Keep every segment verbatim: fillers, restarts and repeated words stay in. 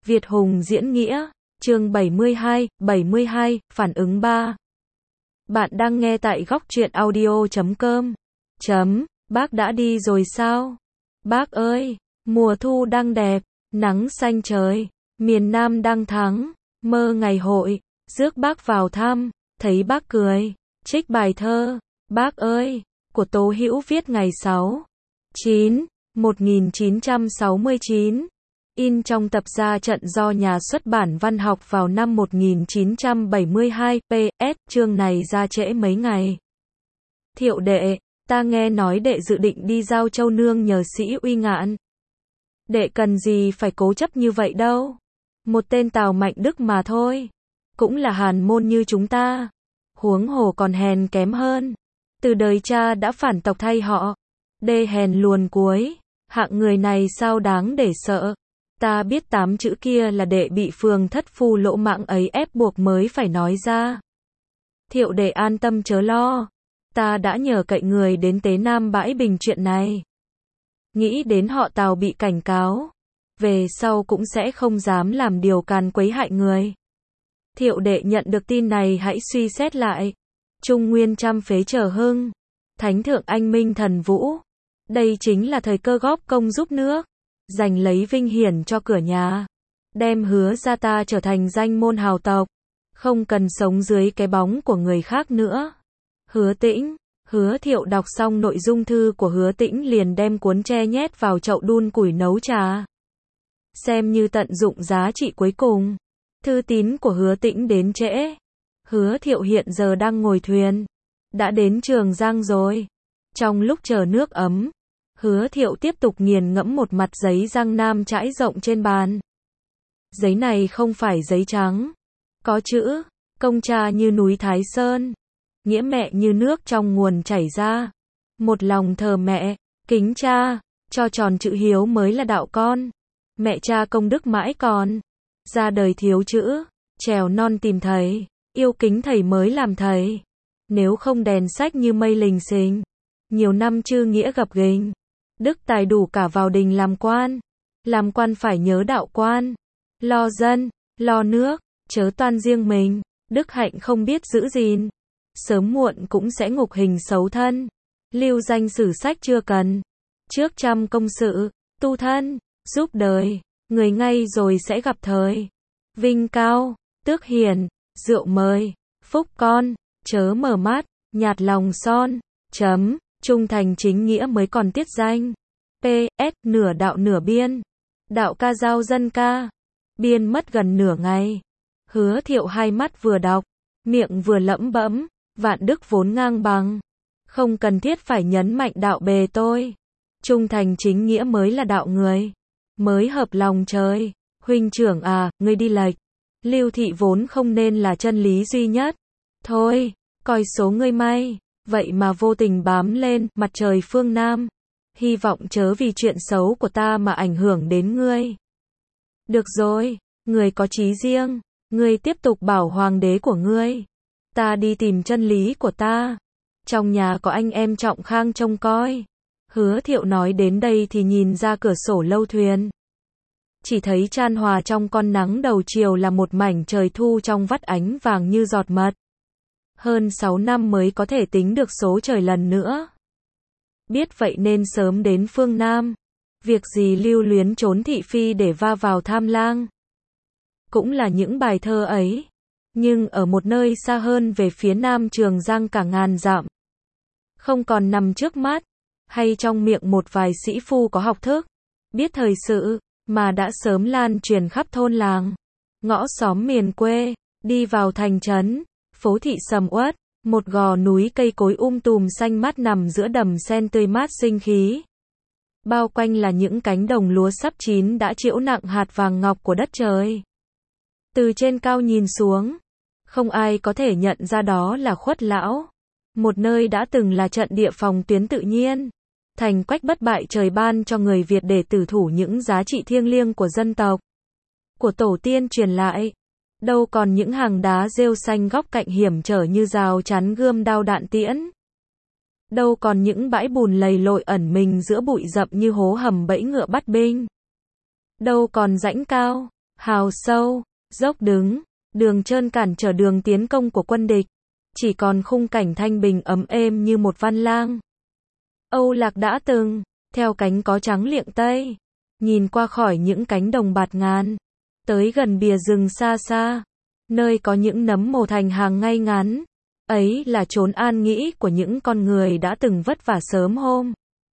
Việt Hùng diễn nghĩa, chương bảy mươi hai, bảy mươi hai, phản ứng ba. Bạn đang nghe tại góc truyện audio chấm com. Chấm, bác đã đi rồi sao? Bác ơi, mùa thu đang đẹp, nắng xanh trời, miền Nam đang thắng, mơ ngày hội, rước bác vào thăm, thấy bác cười, trích bài thơ, bác ơi, của Tố Hữu viết ngày sáu, chín, một nghìn chín trăm sáu mươi chín. In trong tập ra trận do nhà xuất bản văn học vào năm một nghìn chín trăm bảy mươi hai, pê ét, chương này ra trễ mấy ngày. Thiệu đệ, ta nghe nói đệ dự định đi giao châu nương nhờ sĩ Uy Ngạn. Đệ cần gì phải cố chấp như vậy đâu. Một tên Tào Mạnh Đức mà thôi. Cũng là hàn môn như chúng ta. Huống hồ còn hèn kém hơn. Từ đời cha đã phản tộc thay họ. Đê hèn luồn cuối. Hạng người này sao đáng để sợ. Ta biết tám chữ kia là đệ bị phường thất phu lỗ mãng ấy ép buộc mới phải nói ra. Thiệu đệ an tâm chớ lo. Ta đã nhờ cậy người đến Tế Nam bãi bình chuyện này. Nghĩ đến họ Tào bị cảnh cáo. Về sau cũng sẽ không dám làm điều càn quấy hại người. Thiệu đệ nhận được tin này hãy suy xét lại. Trung nguyên trăm phế trở hưng. Thánh thượng anh minh thần vũ. Đây chính là thời cơ góp công giúp nước. Giành lấy vinh hiển cho cửa nhà. Đem Hứa ra ta trở thành danh môn hào tộc. Không cần sống dưới cái bóng của người khác nữa. Hứa Tĩnh, Hứa Thiệu đọc xong nội dung thư của Hứa Tĩnh liền đem cuốn tre nhét vào chậu đun củi nấu trà. Xem như tận dụng giá trị cuối cùng. Thư tín của Hứa Tĩnh đến trễ. Hứa Thiệu hiện giờ đang ngồi thuyền. Đã đến Trường Giang rồi. Trong lúc chờ nước ấm, Hứa Thiệu tiếp tục nghiền ngẫm một mặt giấy Giang Nam trải rộng trên bàn. Giấy này không phải giấy trắng. Có chữ, công cha như núi Thái Sơn. Nghĩa mẹ như nước trong nguồn chảy ra. Một lòng thờ mẹ, kính cha, cho tròn chữ hiếu mới là đạo con. Mẹ cha công đức mãi còn. Ra đời thiếu chữ, trèo non tìm thầy, yêu kính thầy mới làm thầy. Nếu không đèn sách như mây lình xình. Nhiều năm chư nghĩa gập ghềnh. Đức tài đủ cả vào đình làm quan. Làm quan phải nhớ đạo quan. Lo dân, lo nước, chớ toan riêng mình. Đức hạnh không biết giữ gìn. Sớm muộn cũng sẽ ngục hình xấu thân. Lưu danh sử sách chưa cần. Trước trăm công sự, tu thân, giúp đời. Người ngay rồi sẽ gặp thời. Vinh cao, tước hiền, rượu mời, phúc con, chớ mở mắt, nhạt lòng son. Chấm, trung thành chính nghĩa mới còn tiết danh. pê ét, nửa đạo nửa biên. Đạo ca giao dân ca. Biên mất gần nửa ngày. Hứa Thiệu hai mắt vừa đọc, miệng vừa lẩm bẩm, vạn đức vốn ngang bằng. Không cần thiết phải nhấn mạnh đạo bề tôi. Trung thành chính nghĩa mới là đạo người. Mới hợp lòng trời. Huynh trưởng à, ngươi đi lệch. Lưu thị vốn không nên là chân lý duy nhất. Thôi, coi số ngươi may. Vậy mà vô tình bám lên mặt trời phương Nam. Hy vọng chớ vì chuyện xấu của ta mà ảnh hưởng đến ngươi. Được rồi, ngươi có chí riêng. Ngươi tiếp tục bảo hoàng đế của ngươi. Ta đi tìm chân lý của ta. Trong nhà có anh em Trọng Khang trông coi. Hứa Thiệu nói đến đây thì nhìn ra cửa sổ lâu thuyền. Chỉ thấy chan hòa trong con nắng đầu chiều là một mảnh trời thu trong vắt ánh vàng như giọt mật. Hơn sáu năm mới có thể tính được số trời lần nữa. Biết vậy nên sớm đến phương Nam. Việc gì lưu luyến trốn thị phi để va vào tham lang. Cũng là những bài thơ ấy. Nhưng ở một nơi xa hơn về phía nam Trường Giang cả ngàn dặm. Không còn nằm trước mắt. Hay trong miệng một vài sĩ phu có học thức. Biết thời sự. Mà đã sớm lan truyền khắp thôn làng. Ngõ xóm miền quê. Đi vào thành trấn. Phố thị sầm uất, một gò núi cây cối um tùm xanh mát nằm giữa đầm sen tươi mát sinh khí. Bao quanh là những cánh đồng lúa sắp chín đã trĩu nặng hạt vàng ngọc của đất trời. Từ trên cao nhìn xuống, không ai có thể nhận ra đó là Khuất Lão. Một nơi đã từng là trận địa phòng tuyến tự nhiên. Thành quách bất bại trời ban cho người Việt để tử thủ những giá trị thiêng liêng của dân tộc. Của tổ tiên truyền lại. Đâu còn những hàng đá rêu xanh góc cạnh hiểm trở như rào chắn gươm đao đạn tiễn. Đâu còn những bãi bùn lầy lội ẩn mình giữa bụi rậm như hố hầm bẫy ngựa bắt binh. Đâu còn rãnh cao, hào sâu, dốc đứng, đường trơn cản trở đường tiến công của quân địch. Chỉ còn khung cảnh thanh bình ấm êm như một văn lang. Âu Lạc đã từng, theo cánh có trắng liệng tây, nhìn qua khỏi những cánh đồng bạt ngàn, tới gần bìa rừng xa xa, nơi có những nấm mồ thành hàng ngay ngắn. Ấy là chốn an nghỉ của những con người đã từng vất vả sớm hôm.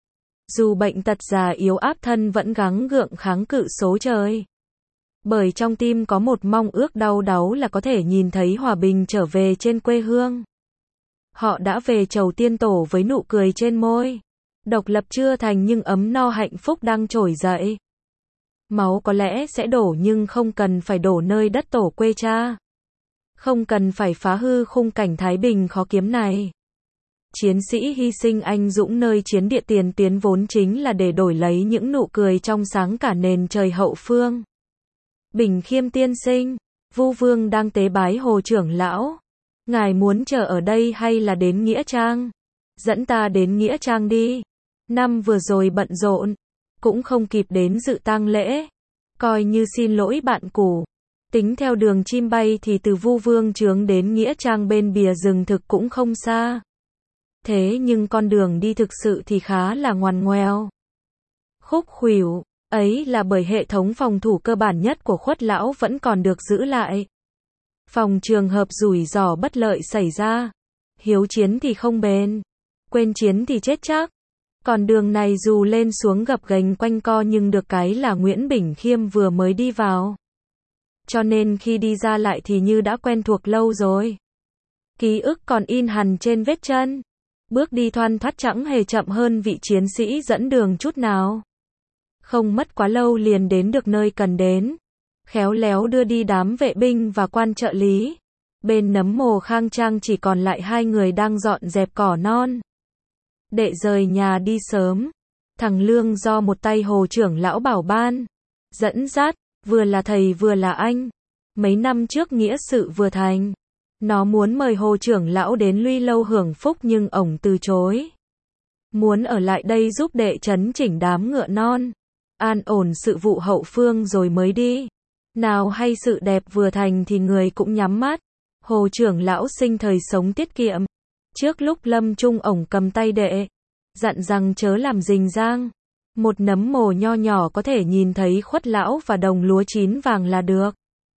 Dù bệnh tật già yếu áp thân vẫn gắng gượng kháng cự số trời. Bởi trong tim có một mong ước đau đáu là có thể nhìn thấy hòa bình trở về trên quê hương. Họ đã về chầu tiên tổ với nụ cười trên môi. Độc lập chưa thành nhưng ấm no hạnh phúc đang trỗi dậy. Máu có lẽ sẽ đổ nhưng không cần phải đổ nơi đất tổ quê cha. Không cần phải phá hư khung cảnh thái bình khó kiếm này. Chiến sĩ hy sinh anh dũng nơi chiến địa tiền tuyến vốn chính là để đổi lấy những nụ cười trong sáng cả nền trời hậu phương. Bình Khiêm tiên sinh, Vu Vương đang tế bái Hồ trưởng lão. Ngài muốn chờ ở đây hay là đến Nghĩa Trang? Dẫn ta đến Nghĩa Trang đi. Năm vừa rồi bận rộn, cũng không kịp đến dự tang lễ. Coi như xin lỗi bạn cũ. Tính theo đường chim bay thì từ Vu Vương Trướng đến Nghĩa Trang bên bìa rừng thực cũng không xa. Thế nhưng con đường đi thực sự thì khá là ngoằn ngoèo. Khúc khuỷu, ấy là bởi hệ thống phòng thủ cơ bản nhất của Khuất lão vẫn còn được giữ lại. Phòng trường hợp rủi ro bất lợi xảy ra, hiếu chiến thì không bền, quên chiến thì chết chắc. Còn đường này dù lên xuống gập ghềnh quanh co nhưng được cái là Nguyễn Bình Khiêm vừa mới đi vào. Cho nên khi đi ra lại thì như đã quen thuộc lâu rồi. Ký ức còn in hằn trên vết chân. Bước đi thoăn thoắt chẳng hề chậm hơn vị chiến sĩ dẫn đường chút nào. Không mất quá lâu liền đến được nơi cần đến. Khéo léo đưa đi đám vệ binh và quan trợ lý. Bên nấm mồ khang trang chỉ còn lại hai người đang dọn dẹp cỏ non. Đệ rời nhà đi sớm. Thằng Lương do một tay Hồ trưởng lão bảo ban. Dẫn dắt, vừa là thầy vừa là anh. Mấy năm trước nghĩa sự vừa thành. Nó muốn mời Hồ trưởng lão đến Luy Lâu hưởng phúc nhưng ổng từ chối. Muốn ở lại đây giúp đệ chấn chỉnh đám ngựa non. An ổn sự vụ hậu phương rồi mới đi. Nào hay sự đẹp vừa thành thì người cũng nhắm mắt. Hồ trưởng lão sinh thời sống tiết kiệm. Trước lúc lâm chung ổng cầm tay đệ. Dặn rằng chớ làm rình rang. Một nấm mồ nho nhỏ có thể nhìn thấy Khuất lão và đồng lúa chín vàng là được.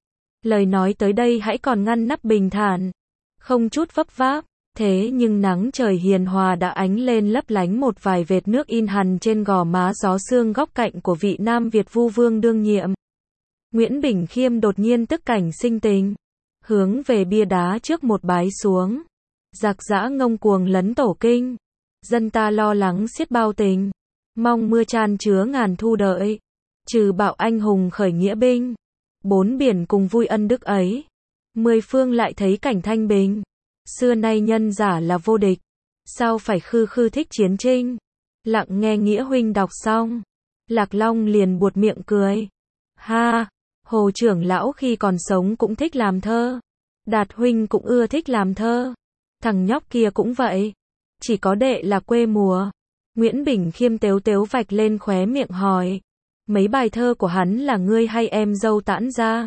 Lời nói tới đây hãy còn ngăn nắp bình thản. Không chút vấp váp. Thế nhưng nắng trời hiền hòa đã ánh lên lấp lánh một vài vệt nước in hằn trên gò má gió sương góc cạnh của vị Nam Việt Vu Vương đương nhiệm. Nguyễn Bình Khiêm đột nhiên tức cảnh sinh tình. Hướng về bia đá trước một bái xuống. Giặc giã ngông cuồng lấn tổ kinh. Dân ta lo lắng xiết bao tình. Mong mưa chan chứa ngàn thu đợi. Trừ bạo anh hùng khởi nghĩa binh. Bốn biển cùng vui ân đức ấy. Mười phương lại thấy cảnh thanh bình. Xưa nay nhân giả là vô địch. Sao phải khư khư thích chiến trinh. Lặng nghe Nghĩa huynh đọc xong. Lạc Long liền buột miệng cười. Ha, Hồ trưởng lão khi còn sống cũng thích làm thơ. Đạt huynh cũng ưa thích làm thơ. Thằng nhóc kia cũng vậy. Chỉ có đệ là quê mùa. Nguyễn Bình Khiêm tếu tếu vạch lên khóe miệng hỏi. Mấy bài thơ của hắn là ngươi hay em dâu tản ra?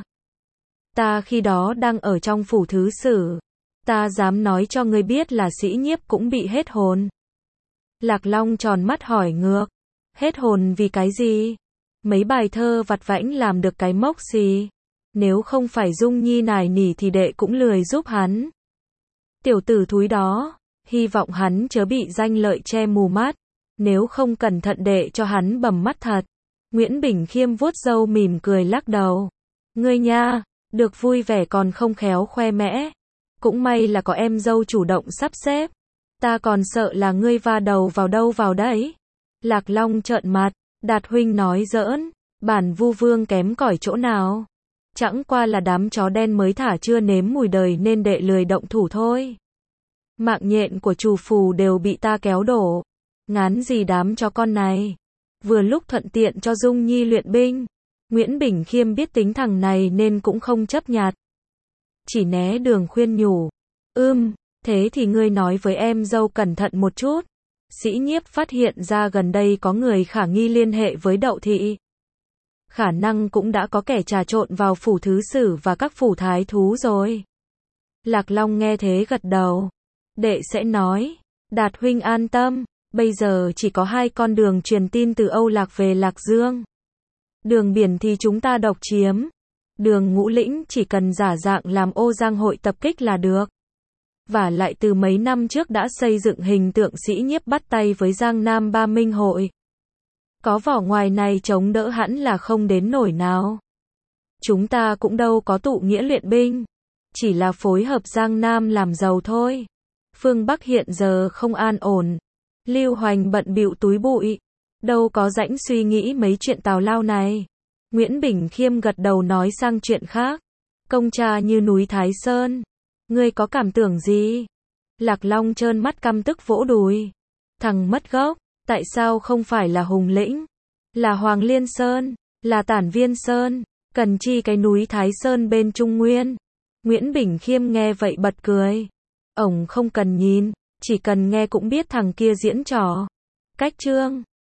Ta khi đó đang ở trong phủ thứ sử. Ta dám nói cho ngươi biết là sĩ nhiếp cũng bị hết hồn. Lạc Long tròn mắt hỏi ngược. Hết hồn vì cái gì? Mấy bài thơ vặt vãnh làm được cái mốc gì? Nếu không phải Dung Nhi nài nỉ thì đệ cũng lười giúp hắn. Tiểu tử thúi đó, hy vọng hắn chớ bị danh lợi che mù mắt. Nếu không cẩn thận đệ cho hắn bầm mắt thật. Nguyễn Bình Khiêm vuốt râu mỉm cười lắc đầu. Ngươi nha, được vui vẻ còn không khéo khoe mẽ. Cũng may là có em dâu chủ động sắp xếp. Ta còn sợ là ngươi va đầu vào đâu vào đấy. Lạc Long trợn mặt. Đạt huynh nói giỡn. Bản Vu Vương kém cỏi chỗ nào. Chẳng qua là đám chó đen mới thả chưa nếm mùi đời nên đệ lười động thủ thôi. Mạng nhện của chủ phù đều bị ta kéo đổ. Ngán gì đám chó con này. Vừa lúc thuận tiện cho Dung Nhi luyện binh. Nguyễn Bình Khiêm biết tính thằng này nên cũng không chấp nhặt. Chỉ né đường khuyên nhủ. Ưm, thế thì ngươi nói với em dâu cẩn thận một chút. Sĩ nhiếp phát hiện ra gần đây có người khả nghi liên hệ với Đậu Thị. khả năng cũng đã có kẻ trà trộn vào phủ thứ sử và các phủ thái thú rồi. Lạc Long nghe thế gật đầu. Đệ sẽ nói. Đạt huynh an tâm, bây giờ chỉ có hai con đường truyền tin từ Âu Lạc về Lạc Dương. Đường biển thì chúng ta độc chiếm. Đường Ngũ Lĩnh chỉ cần giả dạng làm ô giang hội tập kích là được. Và lại từ mấy năm trước đã xây dựng hình tượng sĩ nhiếp bắt tay với Giang Nam Ba Minh hội. Có vỏ ngoài này chống đỡ hẳn là không đến nổi nào. Chúng ta cũng đâu có tụ nghĩa luyện binh. Chỉ là phối hợp Giang Nam làm giàu thôi. Phương Bắc hiện giờ không an ổn. Lưu Hoành bận bịu túi bụi. Đâu có rãnh suy nghĩ mấy chuyện tào lao này. Nguyễn Bỉnh Khiêm gật đầu nói sang chuyện khác. Công cha như núi Thái Sơn. Ngươi có cảm tưởng gì? Lạc Long trơn mắt căm tức vỗ đùi. Thằng mất gốc, tại sao không phải là Hùng Lĩnh? Là Hoàng Liên Sơn, là Tản Viên Sơn, cần chi cái núi Thái Sơn bên Trung Nguyên? Nguyễn Bỉnh Khiêm nghe vậy bật cười. Ổng không cần nhìn, chỉ cần nghe cũng biết thằng kia diễn trò. Cách chương